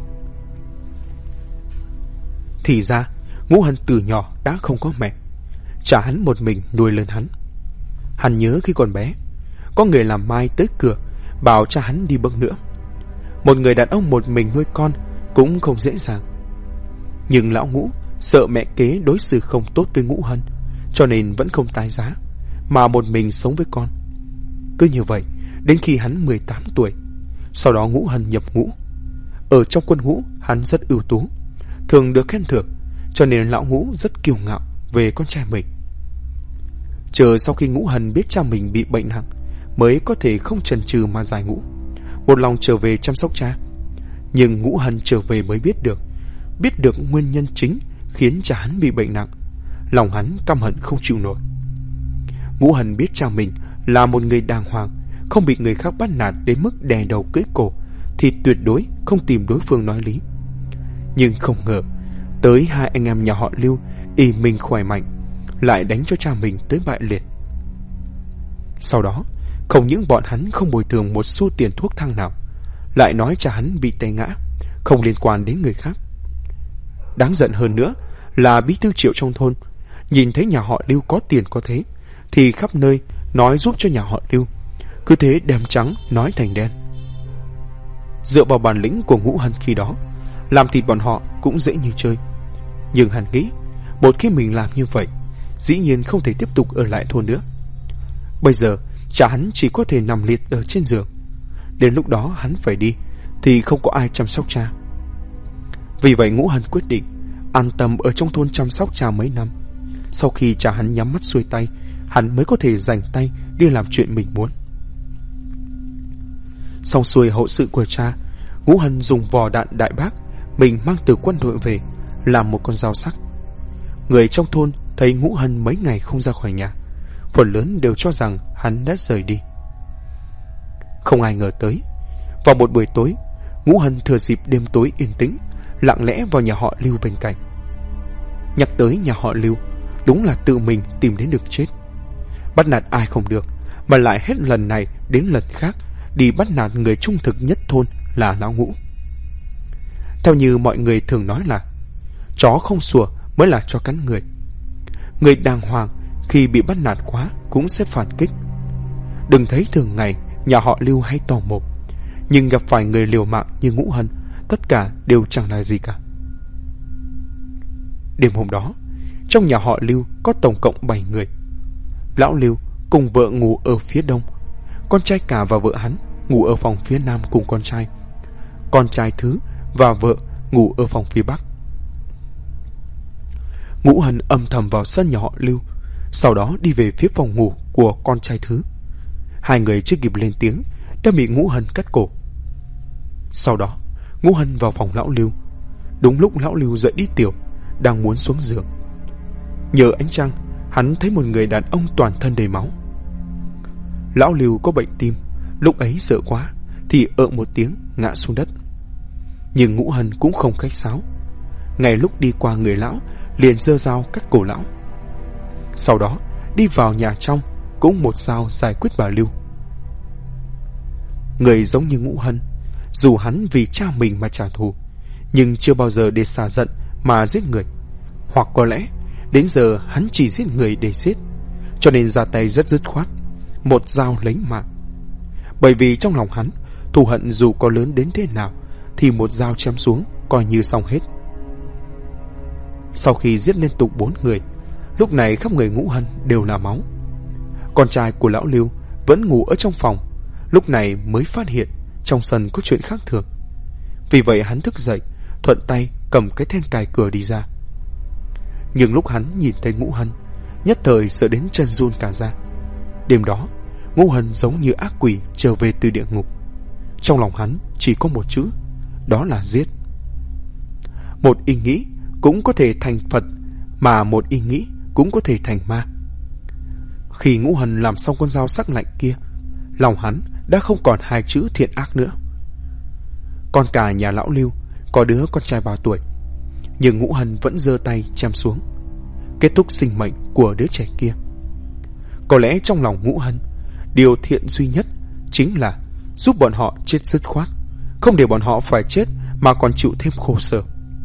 Thì ra Ngũ Hân từ nhỏ đã không có mẹ, cha hắn một mình nuôi lớn hắn. Hắn nhớ khi còn bé, có người làm mai tới cửa bảo cha hắn đi bước nữa. Một người đàn ông một mình nuôi con cũng không dễ dàng. Nhưng lão Ngũ sợ mẹ kế đối xử không tốt với Ngũ Hân, cho nên vẫn không tái giá, mà một mình sống với con. Cứ như vậy đến khi hắn 18 tuổi. Sau đó Ngũ Hân nhập ngũ. Ở trong quân ngũ hắn rất ưu tú, thường được khen thưởng, cho nên lão Ngũ rất kiêu ngạo về con trai mình. Chờ sau khi Ngũ Hân biết cha mình bị bệnh nặng, mới có thể không chần chừ mà giải ngũ, một lòng trở về chăm sóc cha. Nhưng Ngũ Hân trở về mới biết được nguyên nhân chính khiến cha hắn bị bệnh nặng. Lòng hắn căm hận không chịu nổi. Ngũ Hân biết cha mình là một người đàng hoàng, không bị người khác bắt nạt đến mức đè đầu cưỡi cổ, thì tuyệt đối không tìm đối phương nói lý. Nhưng không ngờ tới 2 anh em nhà họ Lưu y mình khỏe mạnh, lại đánh cho cha mình tới bại liệt. Sau đó không những bọn hắn không bồi thường một xu tiền thuốc thang nào, lại nói cha hắn bị té ngã, không liên quan đến người khác. Đáng giận hơn nữa là bí thư Triệu trong thôn nhìn thấy nhà họ Lưu có tiền có thế, thì khắp nơi nói giúp cho nhà họ Lưu, cứ thế đem trắng nói thành đen. Dựa vào bản lĩnh của Ngũ Hân khi đó, làm thịt bọn họ cũng dễ như chơi. Nhưng hắn nghĩ, một khi mình làm như vậy, dĩ nhiên không thể tiếp tục ở lại thôn nữa. Bây giờ cha hắn chỉ có thể nằm liệt ở trên giường, đến lúc đó hắn phải đi thì không có ai chăm sóc cha. Vì vậy Ngũ Hân quyết định an tâm ở trong thôn chăm sóc cha mấy năm. Sau khi cha hắn nhắm mắt xuôi tay, hắn mới có thể dành tay đi làm chuyện mình muốn. Xong xuôi hậu sự của cha, Ngũ Hân dùng vỏ đạn đại bác mình mang từ quân đội về làm một con dao sắc. Người trong thôn thấy Ngũ Hân mấy ngày không ra khỏi nhà, phần lớn đều cho rằng hắn đã rời đi. Không ai ngờ tới, vào một buổi tối, Ngũ Hân thừa dịp đêm tối yên tĩnh, lặng lẽ vào nhà họ Lưu bên cạnh. Nhắc tới nhà họ Lưu, đúng là tự mình tìm đến được chết. Bắt nạt ai không được, mà lại hết lần này đến lần khác đi bắt nạt người trung thực nhất thôn là lão Ngũ. Theo như mọi người thường nói là chó không sủa mới là chó cắn người. Người đàng hoàng khi bị bắt nạt quá cũng sẽ phản kích. Đừng thấy thường ngày nhà họ Lưu hay tò mồm, nhưng gặp phải người liều mạng như Ngũ Hân, tất cả đều chẳng là gì cả. Đêm hôm đó, trong nhà họ Lưu có tổng cộng 7 người. Lão Lưu cùng vợ ngủ ở phía đông, con trai cả và vợ hắn ngủ ở phòng phía nam cùng con trai. Con trai thứ và vợ ngủ ở phòng phía bắc. Ngũ Hân âm thầm vào sân nhà họ Lưu, sau đó đi về phía phòng ngủ của con trai thứ. 2 người chưa kịp lên tiếng đã bị Ngũ Hân cắt cổ. Sau đó Ngũ Hân vào phòng lão Lưu. Đúng lúc lão Lưu dậy đi tiểu, đang muốn xuống giường. Nhờ ánh trăng, hắn thấy một người đàn ông toàn thân đầy máu. Lão Lưu có bệnh tim, lúc ấy sợ quá thì một tiếng ngã xuống đất. Nhưng Ngũ Hân cũng không khách sáo, ngay lúc đi qua người lão liền giơ dao cắt cổ lão. Sau đó đi vào nhà trong, cũng một dao giải quyết bà Lưu. Người giống như Ngũ Hân, dù hắn vì cha mình mà trả thù, nhưng chưa bao giờ để xả giận mà giết người. Hoặc có lẽ đến giờ hắn chỉ giết người để giết, cho nên ra tay rất dứt khoát, một dao lấy mạng. Bởi vì trong lòng hắn, thù hận dù có lớn đến thế nào thì một dao chém xuống coi như xong hết. Sau khi giết liên tục 4 người, lúc này khắp người Ngũ Hân đều là máu. Con trai của lão Lưu vẫn ngủ ở trong phòng, lúc này mới phát hiện trong sân có chuyện khác thường. Vì vậy hắn thức dậy, thuận tay cầm cái then cài cửa đi ra. Nhưng lúc hắn nhìn thấy Ngũ Hân, nhất thời sợ đến chân run cả ra. Đêm đó, Ngũ Hân giống như ác quỷ trở về từ địa ngục. Trong lòng hắn chỉ có một chữ, đó là giết. Một ý nghĩ cũng có thể thành Phật, mà một ý nghĩ cũng có thể thành ma. Khi Ngũ Hân làm xong con dao sắc lạnh kia, lòng hắn đã không còn 2 chữ thiện ác nữa. Con cả nhà lão Lưu có đứa con trai 3 tuổi, nhưng Ngũ Hân vẫn giơ tay chém xuống, kết thúc sinh mệnh của đứa trẻ kia. Có lẽ trong lòng Ngũ Hân, điều thiện duy nhất chính là giúp bọn họ chết dứt khoát, không để bọn họ phải chết mà còn chịu thêm khổ sở.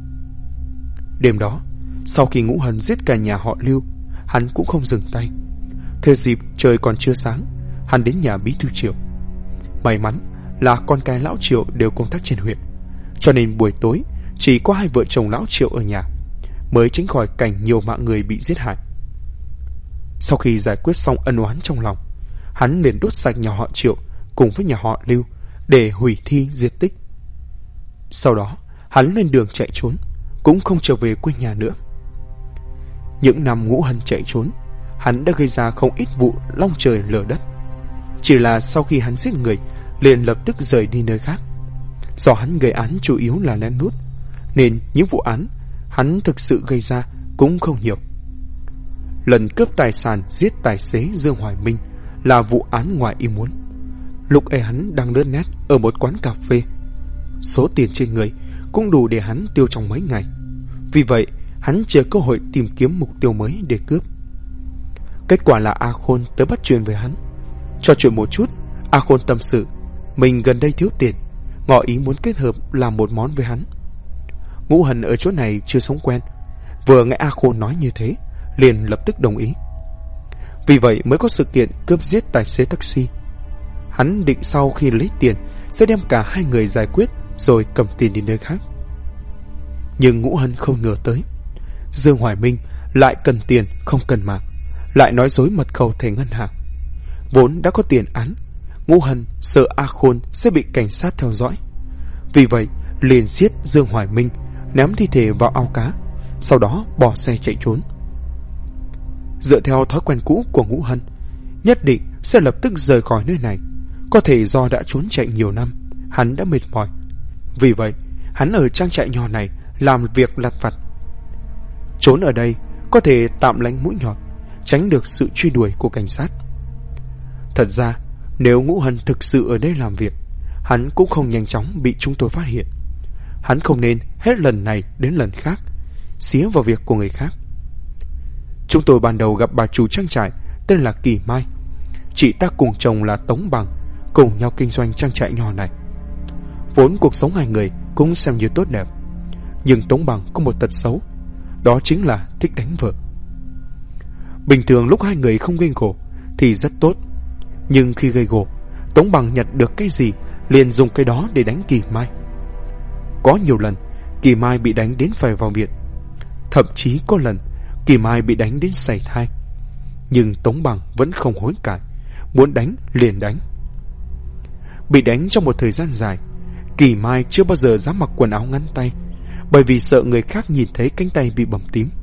Đêm đó, sau khi Ngũ Hân giết cả nhà họ Lưu, hắn cũng không dừng tay. Thừa dịp trời còn chưa sáng, hắn đến nhà bí thư Triệu. May mắn là con cái lão Triệu đều công tác trên huyện, cho nên buổi tối chỉ có 2 vợ chồng lão Triệu ở nhà, mới tránh khỏi cảnh nhiều mạng người bị giết hại. Sau khi giải quyết xong ân oán trong lòng, hắn liền đốt sạch nhà họ Triệu cùng với nhà họ Lưu để hủy thi diệt tích. Sau đó hắn lên đường chạy trốn, cũng không trở về quê nhà nữa. Những năm Ngũ Hân chạy trốn, hắn đã gây ra không ít vụ long trời lở đất. Chỉ là sau khi hắn giết người, liền lập tức rời đi nơi khác. Do hắn gây án chủ yếu là lén lút, nên những vụ án hắn thực sự gây ra cũng không nhiều. Lần cướp tài sản giết tài xế Dương Hoài Minh là vụ án ngoài ý muốn. Lúc ấy hắn đang lướt nét ở một quán cà phê, số tiền trên người cũng đủ để hắn tiêu trong mấy ngày. Vì vậy hắn chờ cơ hội tìm kiếm mục tiêu mới để cướp. Kết quả là A Khôn tới bắt chuyện với hắn. Trò chuyện một chút, A Khôn tâm sự mình gần đây thiếu tiền, ngỏ ý muốn kết hợp làm một món với hắn. Ngũ Hân ở chỗ này chưa sống quen, vừa nghe A Khôn nói như thế liền lập tức đồng ý. Vì vậy mới có sự kiện cướp giết tài xế taxi. Hắn định sau khi lấy tiền sẽ đem cả 2 người giải quyết rồi cầm tiền đi nơi khác. Nhưng Ngũ Hân không ngờ tới, Dương Hoài Minh lại cần tiền không cần mạng, lại nói dối mật khẩu thẻ ngân hàng. Vốn đã có tiền án, Ngũ Hân sợ A Khôn sẽ bị cảnh sát theo dõi. Vì vậy liền giết Dương Hoài Minh, ném thi thể vào ao cá, sau đó bỏ xe chạy trốn. Dựa theo thói quen cũ của Ngũ Hân, nhất định sẽ lập tức rời khỏi nơi này. Có thể do đã trốn chạy nhiều năm, hắn đã mệt mỏi. Vì vậy hắn ở trang trại nhỏ này làm việc lặt vặt. Trốn ở đây có thể tạm lánh mũi nhọn, tránh được sự truy đuổi của cảnh sát. Thật ra nếu Ngũ Hân thực sự ở đây làm việc, hắn cũng không nhanh chóng bị chúng tôi phát hiện. Hắn không nên hết lần này đến lần khác xía vào việc của người khác. Chúng tôi ban đầu gặp bà chủ trang trại tên là Kỳ Mai. Chị ta cùng chồng là Tống Bằng cùng nhau kinh doanh trang trại nhỏ này. Vốn cuộc sống 2 người cũng xem như tốt đẹp, nhưng Tống Bằng có một tật xấu, đó chính là thích đánh vợ. Bình thường lúc 2 người không gây gổ thì rất tốt, nhưng khi gây gổ, Tống Bằng nhặt được cái gì liền dùng cái đó để đánh Kỳ Mai. Có nhiều lần Kỳ Mai bị đánh đến phải vào viện, thậm chí có lần Kỳ Mai bị đánh đến sảy thai. Nhưng Tống Bằng vẫn không hối cải, muốn đánh liền đánh. Bị đánh trong một thời gian dài, Kỳ Mai chưa bao giờ dám mặc quần áo ngắn tay, bởi vì sợ người khác nhìn thấy cánh tay bị bầm tím.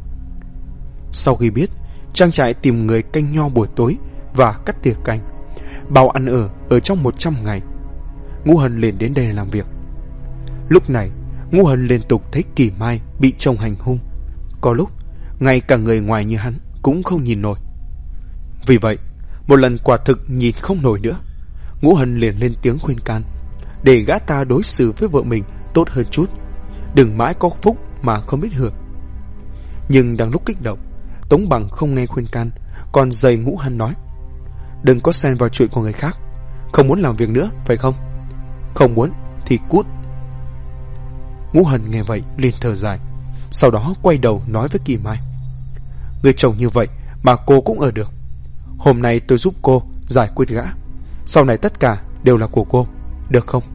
Sau khi biết trang trại tìm người canh nho buổi tối và cắt tỉa canh, bao ăn ở trong 100 ngày, Ngũ Hân liền đến đây làm việc. Lúc này Ngũ Hân liên tục thấy Kỳ Mai bị chồng hành hung, có lúc ngay cả người ngoài như hắn cũng không nhìn nổi. Vì vậy Một lần quả thực nhìn không nổi nữa, Ngũ Hân liền lên tiếng khuyên can, để gã ta đối xử với vợ mình tốt hơn chút, đừng mãi có phúc mà không biết hưởng. Nhưng đang lúc kích động, Tống Bằng không nghe khuyên can, còn giày Ngũ Hân nói: đừng có xen vào chuyện của người khác. Không muốn làm việc nữa phải không? Không muốn thì cút. Ngũ Hân nghe vậy liền thở dài, sau đó quay đầu nói với Kỳ Mai: người chồng như vậy mà cô cũng ở được. Hôm nay tôi giúp cô giải quyết gã, sau này tất cả đều là của cô, được không?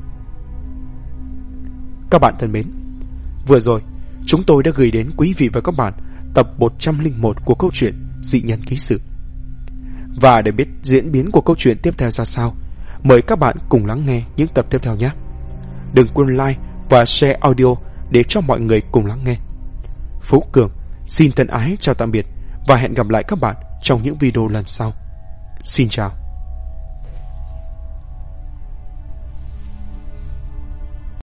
Các bạn thân mến, vừa rồi chúng tôi đã gửi đến quý vị và các bạn tập 101 của câu chuyện Dị Nhân Ký Sự. Và để biết diễn biến của câu chuyện tiếp theo ra sao, mời các bạn cùng lắng nghe những tập tiếp theo nhé. Đừng quên like và share audio để cho mọi người cùng lắng nghe. Phú Cường xin thân ái chào tạm biệt và hẹn gặp lại các bạn trong những video lần sau. Xin chào.